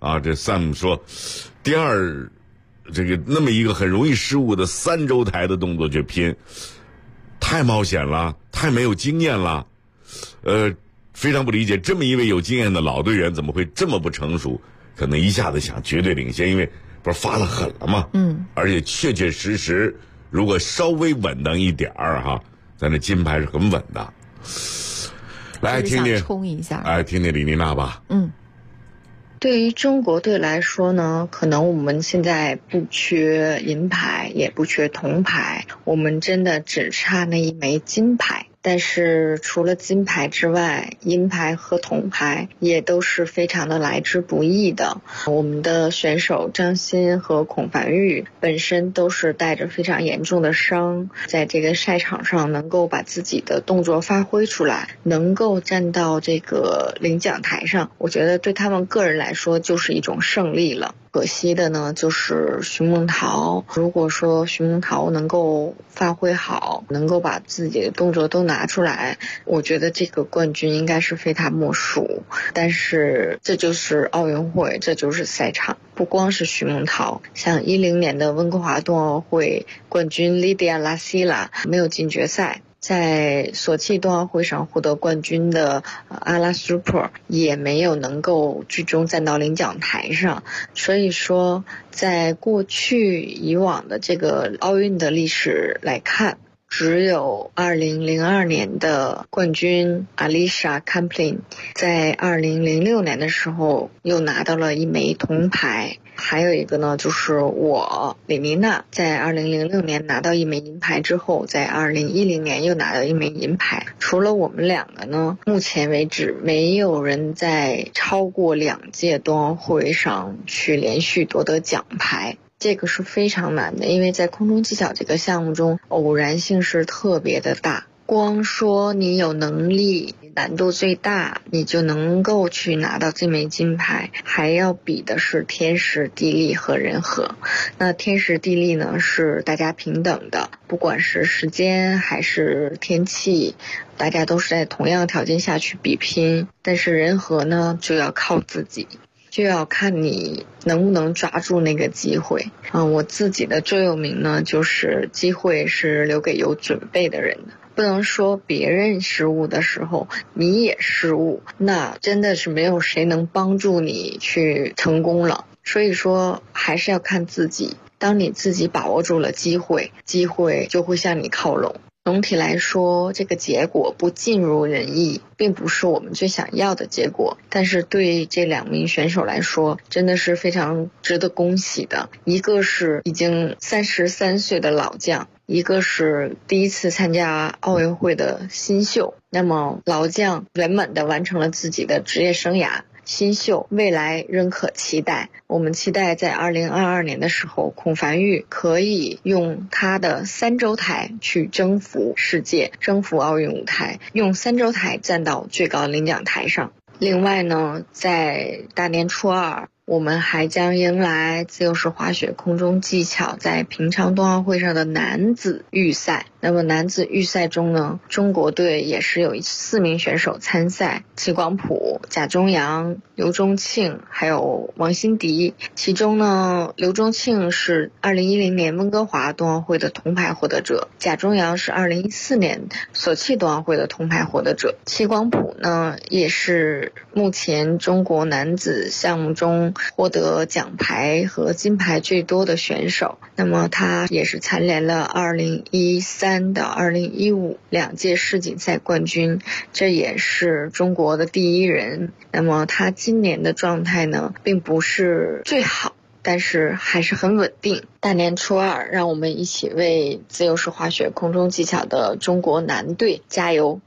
啊，这 Sam 说，第二，这个那么一个很容易失误的3周台的动作去拼，太冒险了，太没有经验了，非常不理解，这么一位有经验的老队员怎么会这么不成熟？可能一下子想绝对领先，因为不是发了狠了吗？而且确确实实，如果稍微稳当一点儿哈，咱这金牌是很稳的。来听听， 冲一下， 听听李妮娜吧。 对于中国队来说呢，可能我们现在不缺银牌，也不缺铜牌，我们真的只差那一枚金牌。但是除了金牌之外，银牌和铜牌也都是非常的来之不易的。我们的选手张欣和孔凡玉本身都是带着非常严重的伤，在这个赛场上能够把自己的动作发挥出来，能够站到这个领奖台上，我觉得对他们个人来说就是一种胜利了。可惜的呢，就是徐梦桃。如果说徐梦桃能够发挥好，能够把自己的动作都拿出来，我觉得这个冠军应该是非他莫属。但是这就是奥运会，这就是赛场，不光是徐梦桃，像2010年的温哥华冬奥会冠军 Lydia Lasila 没有进决赛，在索契冬奥会上获得冠军的阿拉苏珀也没有能够最终站到领奖台上。所以说在过去以往的这个奥运的历史来看，只有2002年的冠军 Alisha Kamplin 在2006年的时候又拿到了一枚铜牌。还有一个呢，就是我李妮娜在2006年拿到一枚银牌之后，在2010年又拿到一枚银牌。除了我们两个呢，目前为止没有人在超过2届冬奥会上去连续夺得奖牌。这个是非常难的，因为在空中技巧这个项目中，偶然性是特别的大。光说你有能力，难度最大，你就能够去拿到这枚金牌，还要比的是天时地利和人和。那天时地利呢，是大家平等的，不管是时间还是天气，大家都是在同样条件下去比拼。但是人和呢，就要靠自己，就要看你能不能抓住那个机会。我自己的座右铭呢，就是机会是留给有准备的人的。不能说别人失误的时候你也失误，那真的是没有谁能帮助你去成功了。所以说还是要看自己，当你自己把握住了机会，机会就会向你靠拢。总体来说，这个结果不尽如人意，并不是我们最想要的结果，但是对这2名选手来说，真的是非常值得恭喜的。一个是已经33岁的老将，一个是第一次参加奥运会的新秀。那么老将圆满地完成了自己的职业生涯，新秀未来仍可期待。我们期待在2022年的时候，孔凡玉可以用他的3周台去征服世界，征服奥运舞台，用3周台站到最高领奖台上。另外呢，在大年初2，我们还将迎来自由式滑雪空中技巧在平昌冬奥会上的男子预赛。那么男子预赛中呢，中国队也是有4名选手参赛，戚广普、贾中阳、刘钟庆还有王欣迪。其中呢，刘钟庆是2010年温哥华冬奥会的铜牌获得者，贾中阳是2014年索契冬奥会的铜牌获得者，戚广普呢也是目前中国男子项目中获得奖牌和金牌最多的选手。那么他也是蝉联了2013到2015 2届世锦赛冠军，这也是中国的第一人。那么他今年的状态呢，并不是最好，但是还是很稳定。大年初2，让我们一起为自由式滑雪空中技巧的中国男队加油。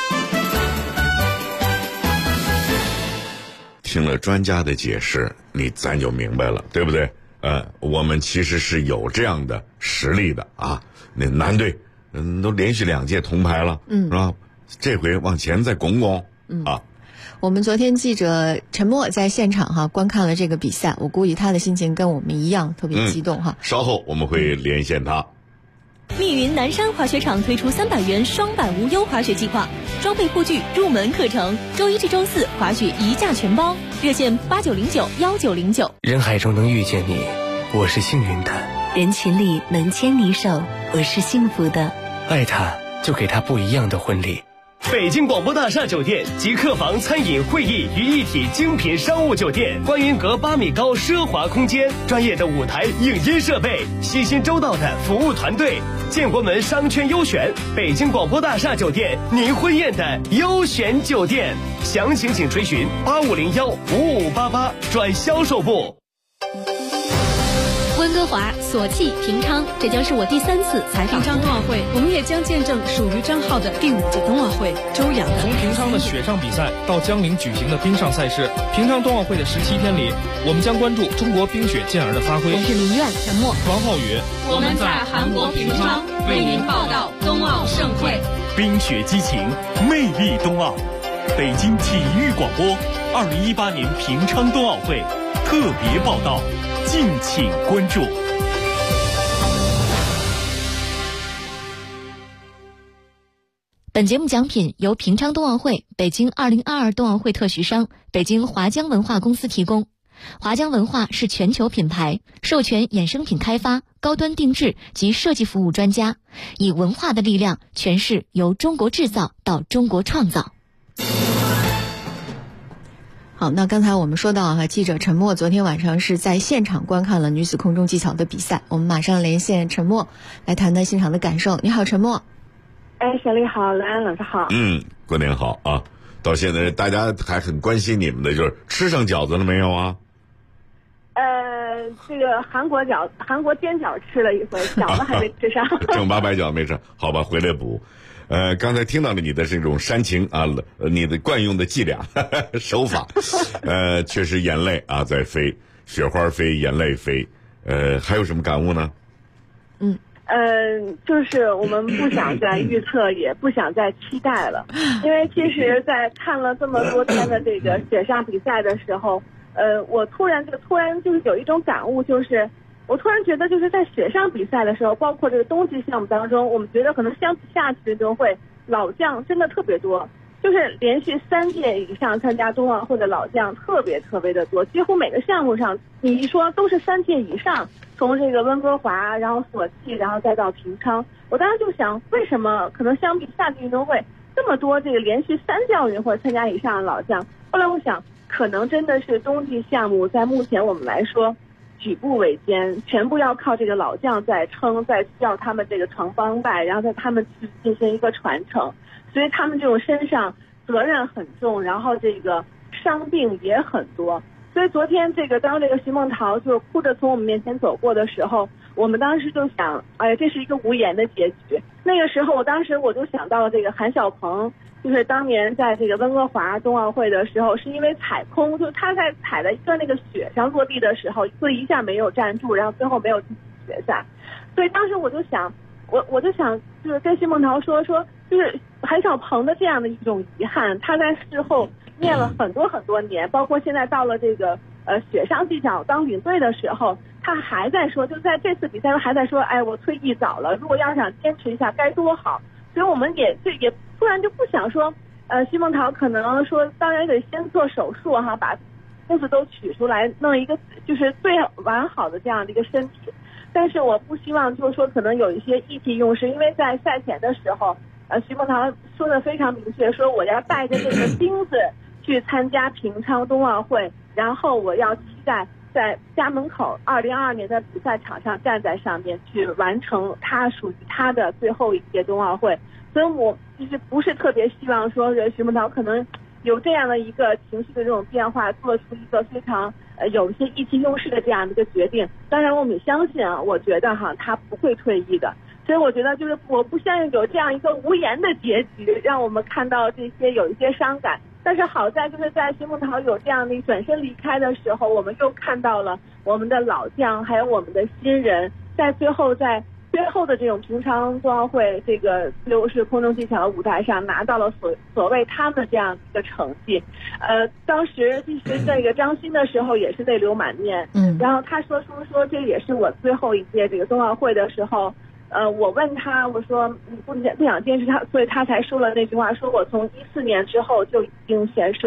听了专家的解释，咱就明白了，对不对？我们其实是有这样的实力的啊。那男队，都连续2届铜牌了，是吧？这回往前再拱拱，啊。 我们昨天记者陈默在现场观看了这个比赛，我估计他的心情跟我们一样，特别激动稍后我们会连线他。 密云南山滑雪场推出300元双板无忧滑雪计划，装备护具、入门课程，周1至周4滑雪1价全包， 热线89091909。 人海中能遇见你，我是幸运的； 人群里能牵你手，我是幸福的。 爱他，就给他不一样的婚礼。 北京广播大厦酒店集客房、餐饮、会议于一体精品商务酒店，观云阁8米高奢华空间，专业的舞台影音设备，细心周到的服务团队，建国门商圈优选，北京广播大厦酒店，您婚宴的优选酒店。详情请垂询85015588转销售部。 温哥华、索契、平昌，这将是我第3次采访。 平昌冬奥会，我们也将见证属于张浩的第5届冬奥会。周洋从平昌的雪上比赛到江陵举行的冰上赛事，平昌冬奥会的17天里，我们将关注中国冰雪健儿的发挥。 我是林苑、陈默、 王浩宇， 我们在韩国平昌为您报道冬奥盛会。 冰雪激情，魅力冬奥。北京体育广播2018年平昌冬奥会特别报道，敬请关注。 本节目奖品由平昌冬奥会、北京2022冬奥会特许商北京华江文化公司提供。华江文化是全球品牌，授权衍生品开发、高端定制及设计服务专家，以文化的力量诠释由中国制造到中国创造。 好，那刚才我们说到记者陈默昨天晚上是在现场观看了女子空中技巧的比赛，我们马上连线陈默来谈谈现场的感受。你好，陈默。 小丽好，蓝安老师好。 过年好啊！到现在大家还很关心你们的，就是吃上饺子了没有啊？ 这个韩国煎饺吃了一回，饺子还没吃上。 正八百饺没吃，好吧，回来补。刚才听到了你的这种煽情啊，你的惯用的伎俩手法，确实眼泪啊在飞，雪花飞，眼泪飞。还有什么感悟呢？ 就是我们不想再预测，也不想再期待了，因为其实，在看了这么多天的这个雪上比赛的时候，我突然就是有一种感悟，就是我突然觉得，就是在雪上比赛的时候，包括这个冬季项目当中，我们觉得可能相比夏季运动会，老将真的特别多，就是连续3届以上参加冬奥会的老将特别的多，几乎每个项目上你一说都是3届以上，从这个温哥华，然后索契，然后再到平昌。我当时就想，为什么可能相比夏季运动会这么多这个连续3届奥运会参加以上的老将？后来我想，可能真的是冬季项目在目前我们来说举步维艰，全部要靠这个老将在撑，在需要他们这个传帮带，然后在他们去进行一个传承，所以他们这种身上责任很重，然后这个伤病也很多。所以昨天当这个徐梦桃就哭着从我们面前走过的时候，我们当时就想，这是一个无言的结局。那个时候我就想到了这个韩晓鹏，就是当年在这个温哥华冬奥会的时候，是因为踩空，就他在踩在一个那个雪上落地的时候，所以一下没有站住，然后最后没有进决赛。所以当时我就想，就是跟徐梦桃说，就是韩晓鹏的这样的一种遗憾，他在事后练了很多年，包括现在到了这个雪上技巧当领队的时候，他还在说，就在这次比赛中还在说，我退役早了，如果要想坚持一下该多好。所以我们也突然就不想说，徐梦桃可能说，当然得先做手术哈，把肚子都取出来，弄一个就是最完好的这样的一个身体。但是我不希望就是说可能有一些意气用事，因为在赛前的时候，徐梦桃说的非常明确，说我要带着这个钉子去参加平昌冬奥会，然后我要期待在家门口2022年的比赛场上站在上面去完成他属于他的最后一届冬奥会。所以我其实不是特别希望说徐梦桃可能有这样的一个情绪的这种变化，做出一个非常有一些意气用事的这样的一个决定。当然我们也相信我觉得他不会退役的。所以我觉得就是我不相信有这样一个无言的结局，让我们看到这些有一些伤感。但是好在就是在徐梦桃有这样的转身离开的时候，我们又看到了我们的老将还有我们的新人在最后的这种平昌冬奥会这个自由式空中技巧的舞台上拿到了所谓他们这样一个成绩。当时其实这个张欣的时候也是泪流满面，然后他说这也是我最后一届这个冬奥会的时候。我问他，我说你不想坚持他，所以他才说了那句话，说我从14年之后就已经是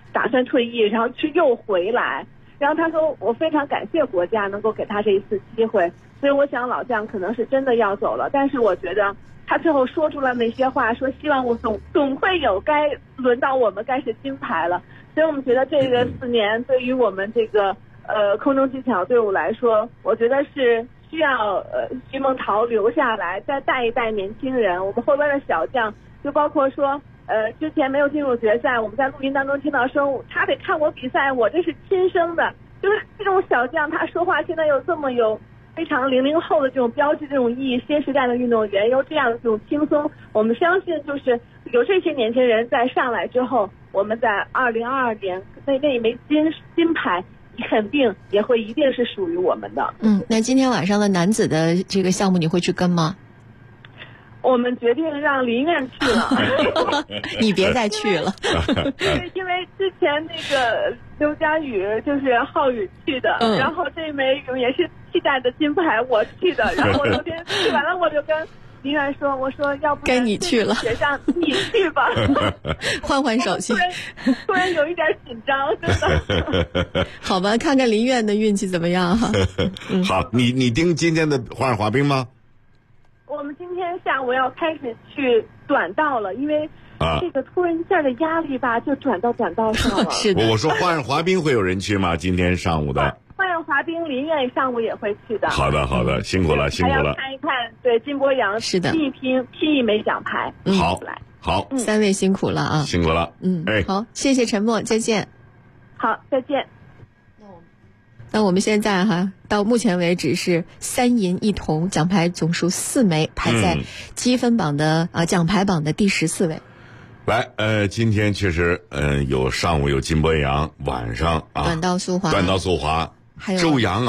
打算退役，然后又回来。然后他说我非常感谢国家能够给他这一次机会，所以我想老将可能是真的要走了。但是我觉得他最后说出了那些话，说希望我总会有该轮到我们该是金牌了。所以我们觉得这个4年对于我们这个空中技巧队伍来说，我觉得是需要徐梦桃留下来再带一带年轻人。我们后边的小将就包括说之前没有进入决赛，我们在录音当中听到说他得看我比赛，我这是亲生的，就是这种小将他说话现在又这么有非常00后的这种标志这种意义，新时代的运动员又这样的这种轻松，我们相信就是有这些年轻人在上来之后，我们在2022年那一枚金牌肯定也会一定是属于我们的。 那今天晚上的男子的这个项目你会去跟吗？ 我们决定让林苑去了。 你别再去了。 因为之前那个刘佳宇就是浩宇去的，然后这枚也是期待的金牌我去的，然后我昨天去完了，我就跟林苑说，我说要不该你去了， 学上你去吧。 换换手气。 突然有一点紧张，真的。 好吧，看看林苑的运气怎么样哈。 好，你盯今天的花样滑冰吗？ 我们今天下午要开始去短道了，因为这个突然一下的压力吧，就转到短道上了。 是的。 我说花样滑冰会有人去吗？今天上午的花样滑冰，林苑上午也会去的。 好的，辛苦了，辛苦了。 还要看一看，对金博洋是的， 拼一枚奖牌。 好 ，3位辛苦了啊， 辛苦了。 好，谢谢陈默，再见。 好，再见。 那我们现在到目前为止是3银1铜，奖牌总数4枚，排在积分榜的奖牌榜的第14位。 来，今天确实有上午有金博洋，晚上短道速滑，还有周洋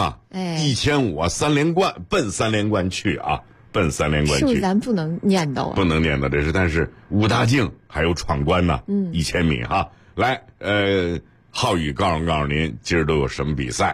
1500 3连冠，奔3连冠去啊，奔3连冠去。 是不是咱不能念叨啊？ 不能念叨，这是，但是5大靖还有闯关呢，1000米哈。来，浩宇告诉您，今儿都有什么比赛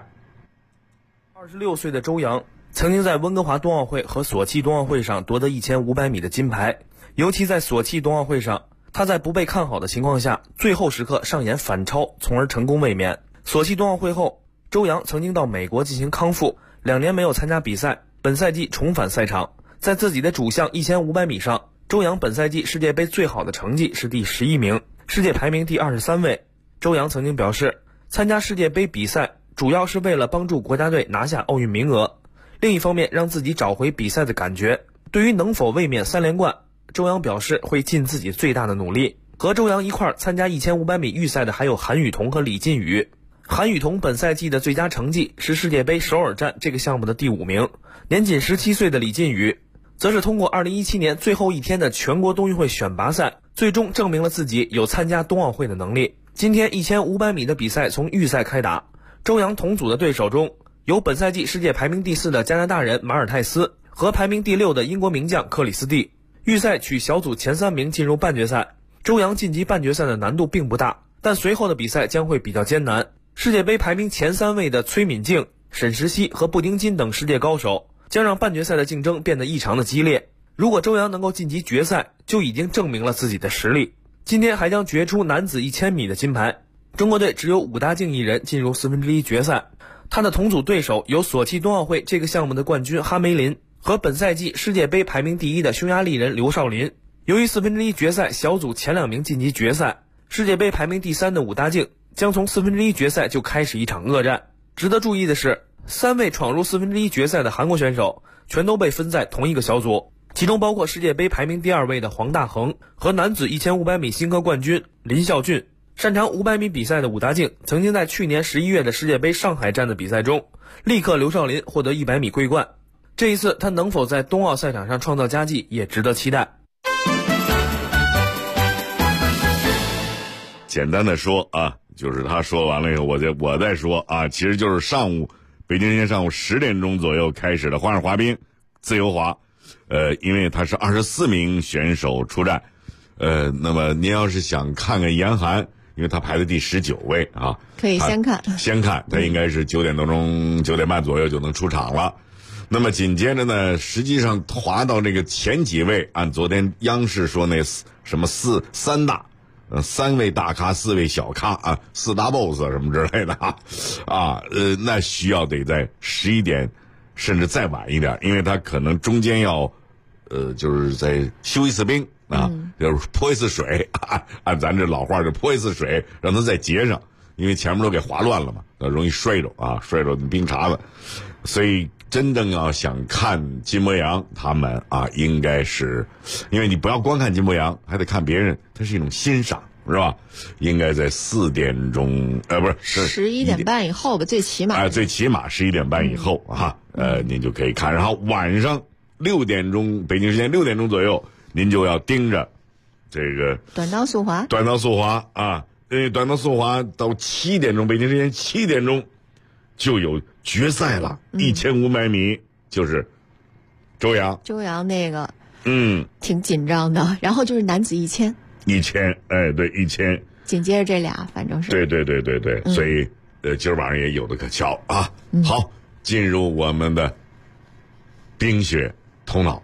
？26岁的周洋曾经在温哥华冬奥会和索契冬奥会上夺得1500米的金牌，尤其在索契冬奥会上，他在不被看好的情况下，最后时刻上演反超，从而成功卫冕。索契冬奥会后，周洋曾经到美国进行康复，2年没有参加比赛，本赛季重返赛场。在自己的主项1500米上，周洋本赛季世界杯最好的成绩是第11名，世界排名第23位。周洋曾经表示，参加世界杯比赛主要是为了帮助国家队拿下奥运名额，另一方面让自己找回比赛的感觉。对于能否卫冕3连冠，周洋表示会尽自己最大的努力。和周洋一块参加1500米预赛的还有韩雨桐和李靖宇。韩雨桐本赛季的最佳成绩是世界杯首尔站这个项目的第5名，年仅17岁的李靖宇则是通过2017年最后一天的全国冬运会选拔赛，最终证明了自己有参加冬奥会的能力。今天1500米的比赛从预赛开打，周洋同组的对手中有本赛季世界排名第4的加拿大人马尔泰斯和排名第6的英国名将克里斯蒂。预赛取小组前3名进入半决赛，周洋晋级半决赛的难度并不大，但随后的比赛将会比较艰难。世界杯排名前3位的崔敏静、沈石溪和布丁金等世界高手将让半决赛的竞争变得异常的激烈。如果周洋能够晋级决赛，就已经证明了自己的实力。今天还将决出男子1000米的金牌，中国队只有武大靖一人进入1/4决赛。他的同组对手有索契冬奥会这个项目的冠军哈梅林和本赛季世界杯排名第1的匈牙利人刘少林。由于1/4决赛小组前2名晋级决赛，世界杯排名第3的武大靖将从1/4决赛就开始一场恶战。值得注意的是，3位闯入1/4决赛的韩国选手全都被分在同一个小组，其中包括世界杯排名第2位的黄大恒和男子1500米新科冠军林孝俊。擅长500米比赛的武大靖曾经在去年11月的世界杯上海站的比赛中力克刘少林获得100米桂冠，这一次他能否在冬奥赛场上创造佳绩也值得期待。 简单的说就是他说完了以后我再说其实就是北京时间上午10点钟左右开始的花样滑冰自由滑，因为他是24名选手出战，那么您要是想看看严寒，因为他排在第19位可以先看， 他应该是9点多钟9点半左右就能出场了。那么紧接着呢，实际上滑到这个前几位，按昨天央视说那什么三大 3位大咖4位小咖啊，4大 boss 什么之类的那需要得在11点甚至再晚一点，因为他可能中间要就是再休一次兵就是泼一次水按咱这老话就泼一次水，让他再结上，因为前面都给划乱了嘛，容易摔着冰碴子。所以真正要想看金博洋他们应该是，因为你不要光看金博洋，还得看别人，它是一种欣赏，是吧？应该在4点钟不是 11点半以后吧，最起码最起码11点半以后您就可以看。然后晚上6点钟北京时间6点钟左右，您就要盯着这个短道速滑因为短道速滑到7点钟北京时间7点钟就有决赛了，1500米就是周洋那个挺紧张的，然后就是男子1000， 对1000， 紧接着这俩反正是对，所以今儿晚上也有的可瞧啊。好，进入我们的冰雪头脑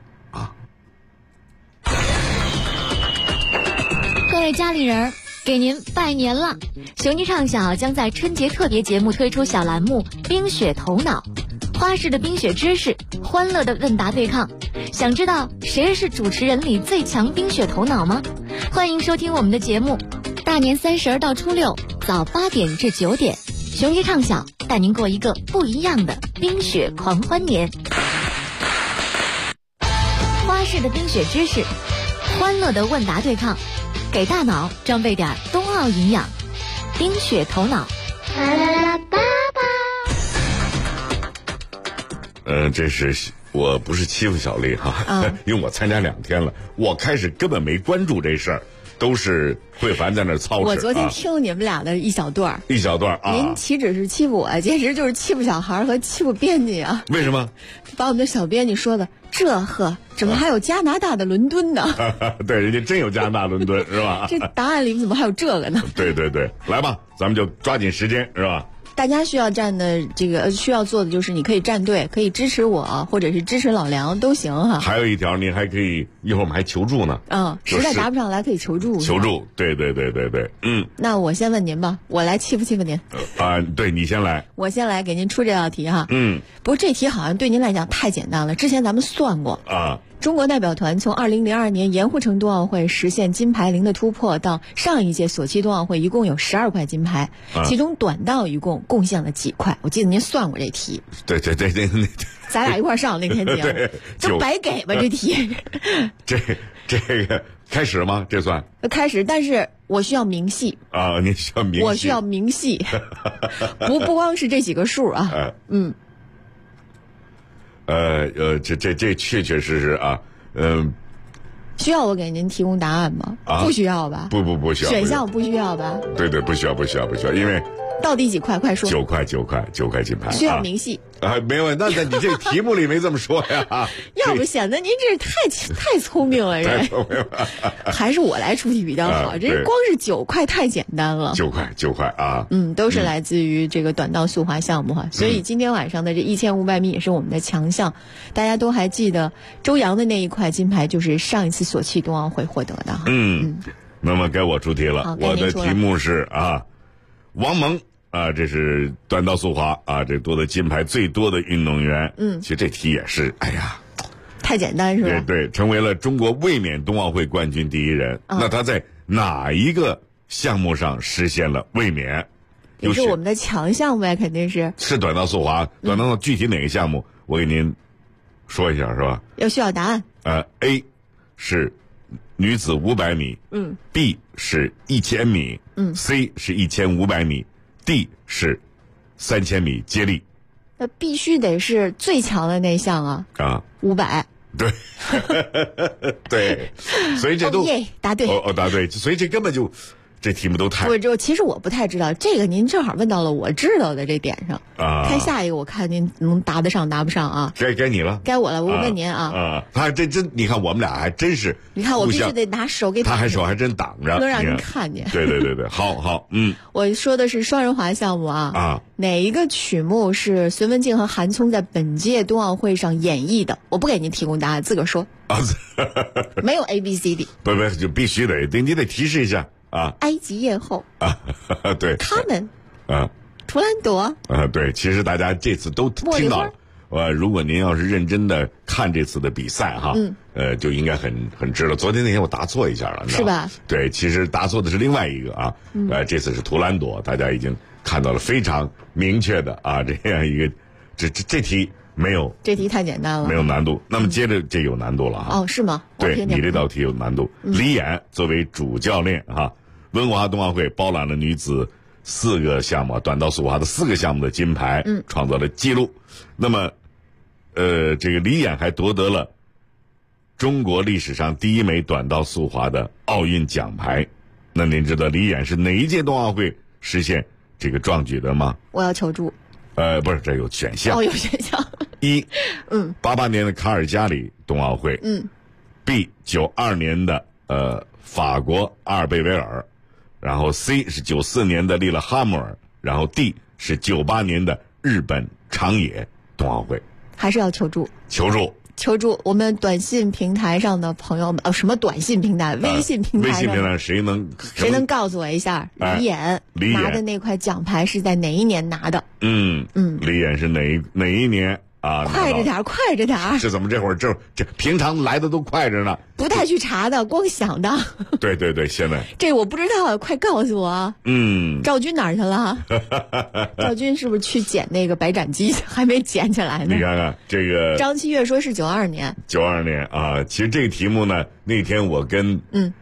各位家里人，给您拜年了！雄鸡唱小将在春节特别节目推出小栏目冰雪头脑，花式的冰雪知识，欢乐的问答对抗。想知道谁是主持人里最强冰雪头脑吗？欢迎收听我们的节目，大年30到初6早8点至9点，雄鸡唱小带您过一个不一样的冰雪狂欢年。花式的冰雪知识，欢乐的问答对抗，给大脑装备点冬奥营养，冰雪头脑。 这是我不是欺负小丽因为我参加2天了，我开始根本没关注这事儿，都是慧凡在那操持。 我昨天听你们俩的一小段您岂止是欺负我，简直就是欺负小孩和欺负编辑啊！ 为什么？ 把我们的小编辑说的怎么还有加拿大的伦敦呢？ 对，人家真有加拿大伦敦是吧？ 这答案里怎么还有这个呢？ 对，来吧，咱们就抓紧时间是吧？ 大家需要需要做的就是你可以站队，可以支持我，或者是支持老梁都行哈。 还有一条，您还可以一会儿我们还求助呢。 实在答不上来可以求助。 对。 那我先问您吧，我来欺负您。 对，你先来。 我先来给您出这道题哈。不过这题好像对您来讲太简单了，之前咱们算过中国代表团从2002年盐湖城冬奥会实现金牌0的突破，到上一届索契冬奥会一共有12块金牌，其中短道一共贡献了几块？我记得您算过这题。 对。 咱俩一块上那天节目，就白给吧这题。 这个开始吗？这算开始，但是我需要明细你需要明细， 我需要明细，不光是这几个数这确确实实需要我给您提供答案吗？不需要吧？ 不需要。 选项不需要吧？ 对，不需要，因为到底几块？快说。 9块金牌。 需要明细没问题。那你这题目里没这么说呀？ 要不显得您这太聪明了， 太聪明了。 还是我来出题比较好。这光是9块太简单了。 9块都是来自于这个短道速滑项目所以今天晚上的这1500米也是我们的强项。大家都还记得周洋的那一块金牌就是上一次索契冬奥会获得的那么该我出题了。我的题目是王蒙这是短道速滑这夺得金牌最多的运动员。其实这题也是太简单是吧？ 对，成为了中国卫冕冬奥会冠军第一人。那他在哪一个项目上实现了卫冕？ 也是我们的强项呗，肯定是短道速滑。短道具体哪个项目我给您说一下是吧？ 需要答案。 A 是女子500米，B 是1000米，C 是1500米，D 是3000米接力。 那必须得是最强的那项500。 对，对，所以这都答对答对，所以这根本就这题目都太其实我不太知道这个，您正好问到了我知道的这点上看下一个，我看您能答得上答不上该你了， 该我了。我问您他这真，你看我们俩还真是， 你看我必须得拿手给他手还真挡着， 能让您看见。 对，好， 我说的是双人滑项目哪一个曲目是隋文静和韩聪在本届冬奥会上演绎的？我不给您提供答案，自个儿说。没有 A B C D。 不，就必须得，你得提示一下啊， 埃及艳后啊，对， 他们啊， 图兰朵啊，对，其实大家这次都听到了。如果您要是认真的看这次的比赛哈，就应该很知道。昨天那天我答错一下了， 是吧？ 对，其实答错的是另外一个啊，这次是图兰朵，大家已经看到了非常明确的啊这样一个，这题没有， 这题太简单了， 没有难度。那么接着这有难度了哈。 哦，是吗？ 对，你这道题有难度。李演作为主教练哈，温哥华冬奥会包揽了女子4个项目，短道速滑的4个项目的金牌，创造了纪录。那么这个李演还夺得了中国历史上第1枚短道速滑的奥运奖牌。那您知道李演是哪一届冬奥会实现这个壮举的吗？ 我要求助。 不是，这有选项。 有选项。 一，88年的卡尔加里冬奥会。B 92年的法国阿尔贝维尔，然后 C 是94年的利勒哈默尔，然后 D 是98年的日本长野冬奥会。 还是要求助。求助！我们短信平台上的朋友们，什么短信平台？微信平台上。 微信平台谁能告诉我一下，李演拿的那块奖牌是在哪一年拿的？ 李演是哪一年啊？ 快着点！ 是怎么这会儿这平常来的都快着呢？ 不带去查的，光想的。 对，现在这我不知道，快告诉我。赵军哪儿去了？赵军是不是去捡那个白斩鸡，还没捡起来呢？ 你看看这个。 张七月说是92年。 92年啊，其实这个题目呢，那天我跟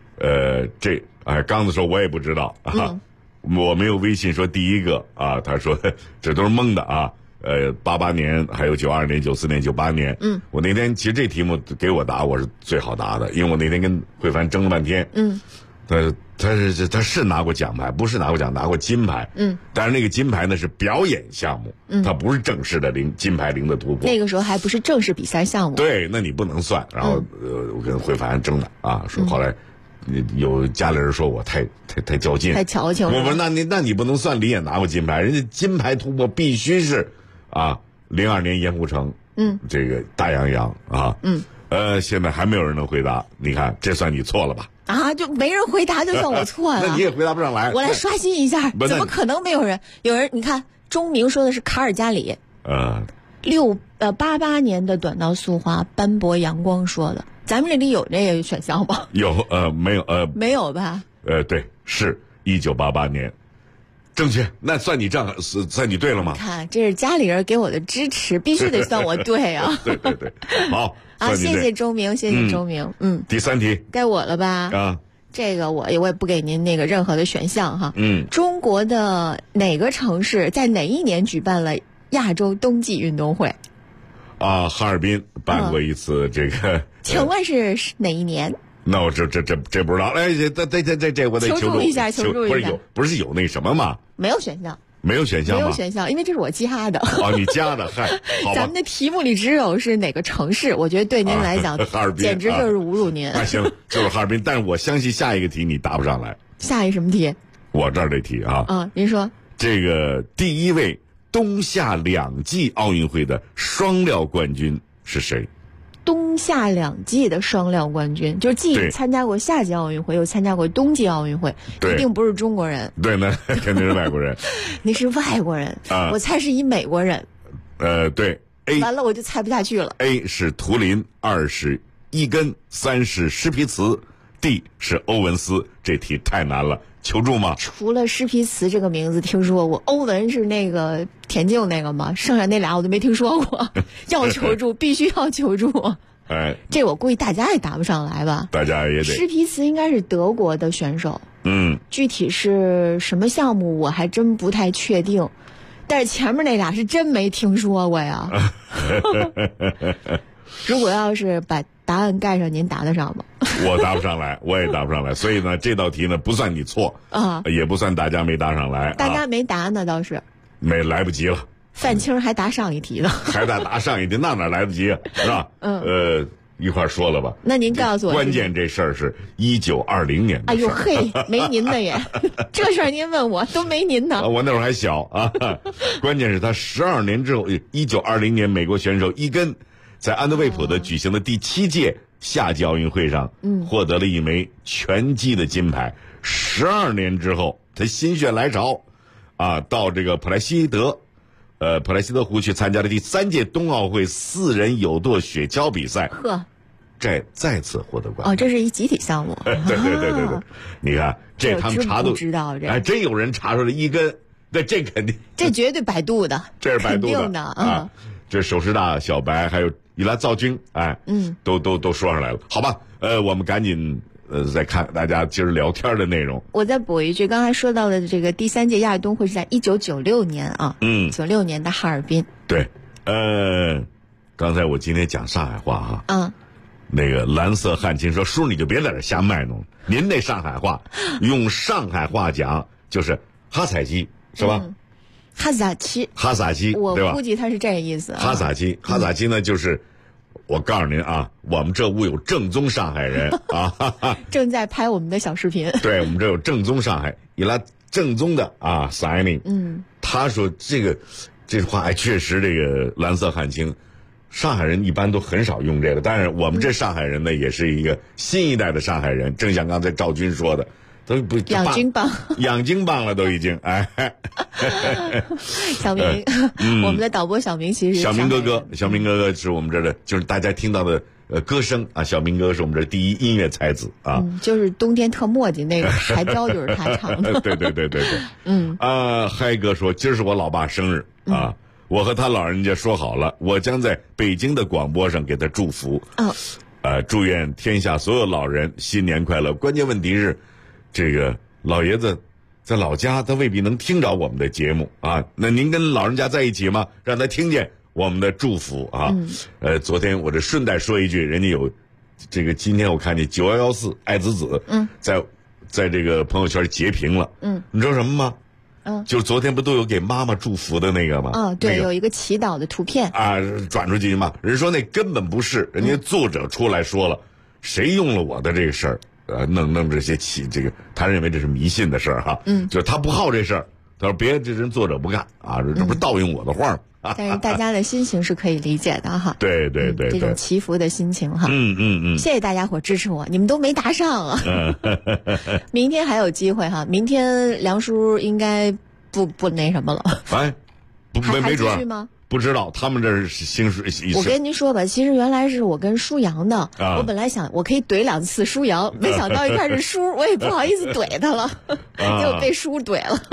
刚子说，我也不知道啊，我没有微信说第一个啊，他说这都是蒙的啊。88年，还有92年、94年、98年。我那天其实这题目给我答，我是最好答的，因为我那天跟慧凡争了半天。他是拿过奖牌，不是拿过奖，拿过金牌。但是那个金牌呢是表演项目，它不是正式的金牌零的突破。 那个时候还不是正式比赛项目。 对，那你不能算。然后我跟慧凡争的啊，说后来有家里人说我太较劲， 太矫情了。 我说那你不能算李演拿过金牌，人家金牌突破必须是。02年盐湖城，这个大洋洋啊，现在还没有人能回答，你看这算你错了吧？ 啊，就没人回答就算我错了？ 那你也回答不上来。 我来刷新一下，怎么可能没有人？有人，你看钟明说的是卡尔加里，88年的短道速滑，斑驳阳光说的，咱们这里有这个选项吗？ 有没有没有吧？ 对，是1988年。正确，那算你算你对了吗？ 看，这是家里人给我的支持，必须得算我对啊！ 对，好啊，谢谢周明，谢谢周明。 第3题该我了吧？ 啊， 这个我也不给您那个任何的选项哈。中国的哪个城市在哪一年举办了亚洲冬季运动会？ 哈尔滨办过一次这个。 请问是哪一年？ 那我这不知道，哎，这我得求助一下， 不是有那什么吗？ 没有选项， 没有选项吗？ 没有选项，因为这是我加的。 你加的，嗨，好吧。 咱们的题目里只有是哪个城市，我觉得对您来讲， 哈尔滨简直就是侮辱您。 那行，就是哈尔滨，但是我相信下一个题你答不上来。 下一什么题？ 我这儿这题啊。 您说。 这个第1位冬夏2季奥运会的双料冠军是谁？ 冬夏2季的双料冠军，就是既参加过夏季奥运会，又参加过冬季奥运会，一定不是中国人。 对，那肯定是外国人。 你是外国人我猜是一美国人。 对 ，A 完了我就猜不下去了。 A 是图林，2是伊根，3是施皮茨 ，D 是欧文斯。这题太难了，求助吗？ 除了施皮茨这个名字听说过，欧文是那个田径那个吗？剩下那俩我都没听说过。要求助，必须要求助。这我估计大家也答不上来吧？ 大家也得。 施皮茨应该是德国的选手，具体是什么项目我还真不太确定，但是前面那俩是真没听说过呀。如果要是把答案盖上，您答得上吗？ 我答不上来，我也答不上来，所以呢，这道题呢不算你错也不算大家没答上来。 大家没答呢，倒是来不及了。 范青还答上一题呢， 还答上一题，那哪来得及啊？是吧？一块说了吧。 那您告诉我， 关键这事儿是1920年的事儿。 哎呦嘿，没您的耶！这事儿您问我都没您的。 我那会儿还小啊。关键是他12年之后，1920年美国选手伊根在安德卫普的举行的第7届夏季奥运会上获得了一枚拳击的金牌。12年之后，他心血来潮到这个普莱西德湖去参加了第3届冬奥会4人有垛雪橇比赛。这再次获得冠军。 这是一集体项目。 对，你看这他们查都知道， 真有人查出来1根，那这肯定， 这绝对百度的， 这是百度的这首师大小白还有伊拉造军，都说上来了，好吧？我们赶紧再看大家今儿聊天的内容。 我再补一句，刚才说到的这个第3届亚运冬会是在1996年96年的哈尔滨。 对，刚才我今天讲上海话那个蓝色汉卿说：“叔，你就别在这瞎卖弄，您那上海话，用上海话讲就是哈采基，是吧？ 哈萨基，我估计他是这个意思。 哈萨基呢，就是我告诉您我们这屋有正宗上海人正在拍我们的小视频。 对，我们这有正宗上海，伊拉正宗的塞尼。他说这话确实，这个蓝色汉卿。上海人一般都很少用这个，但是我们这上海人呢，也是一个新一代的上海人。正像刚才赵军说的，都不养精棒了，都已经小明，我们的导播小明其实小明哥哥是我们这的，就是大家听到的歌声小明哥是我们这第一音乐才子就是冬天特墨迹那个海标就是他唱的。 对。嗨哥说今儿是我老爸生日我和他老人家说好了，我将在北京的广播上给他祝福。祝愿天下所有老人新年快乐。关键问题是，这个老爷子在老家，他未必能听着我们的节目那您跟老人家在一起吗？让他听见我们的祝福昨天我这顺带说一句，人家有这个今天我看见9114爱子在这个朋友圈截屏了。你知道什么吗？就是昨天不都有给妈妈祝福的那个吗？ 对，有一个祈祷的图片转出去嘛。人说那根本不是，人家作者出来说了，谁用了我的这个事儿，弄这些这个，他认为这是迷信的事儿就是他不好这事儿，他说别这人作者不干这不是盗用我的话吗？ 但是大家的心情是可以理解的对， 这种祈福的心情谢谢大家伙支持我，你们都没答上明天还有机会明天梁叔应该不那什么了。 没准继续吗？ 不知道，他们这是兴水。 我跟您说吧，其实原来是我跟舒阳的，我本来想我可以怼2次舒阳，没想到一开始舒，我也不好意思怼他了，结果被舒怼了。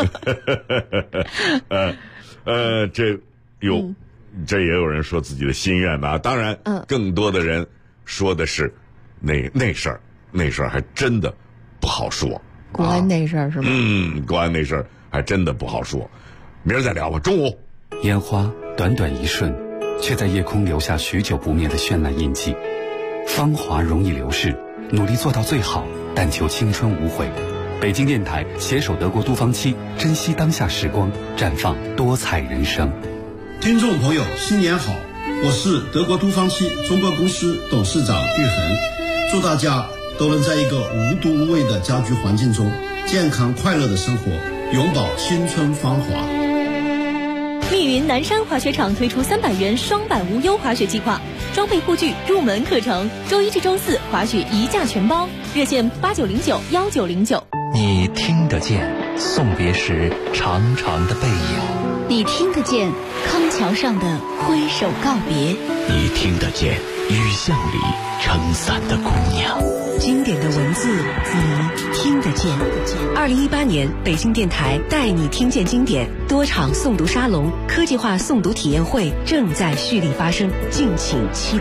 这也有人说自己的心愿的当然，更多的人说的是那事儿还真的不好说。 国安那事儿是吗？ 国安那事儿还真的不好说，明儿再聊吧。中午， 烟花短短一瞬，却在夜空留下许久不灭的绚烂印记。芳华容易流逝，努力做到最好，但求青春无悔。北京电台携手德国都芳期，珍惜当下时光，绽放多彩人生。 听众朋友，新年好！我是德国都芳期中国公司董事长玉恒，祝大家都能在一个无毒无味的家居环境中健康快乐的生活，永葆青春芳华。 密云南山滑雪场推出300元双板无忧滑雪计划，装备护具入门课程，周1至周4滑雪一价全包，热线89091909。 你听得见送别时长长的背影， 你听得见康桥上的挥手告别， 你听得见雨巷里撑伞的姑娘。 经典的文字你听得见。2018年北京电台带你听见经典多场诵读沙龙、科技化诵读体验会正在蓄力发生，敬请期待。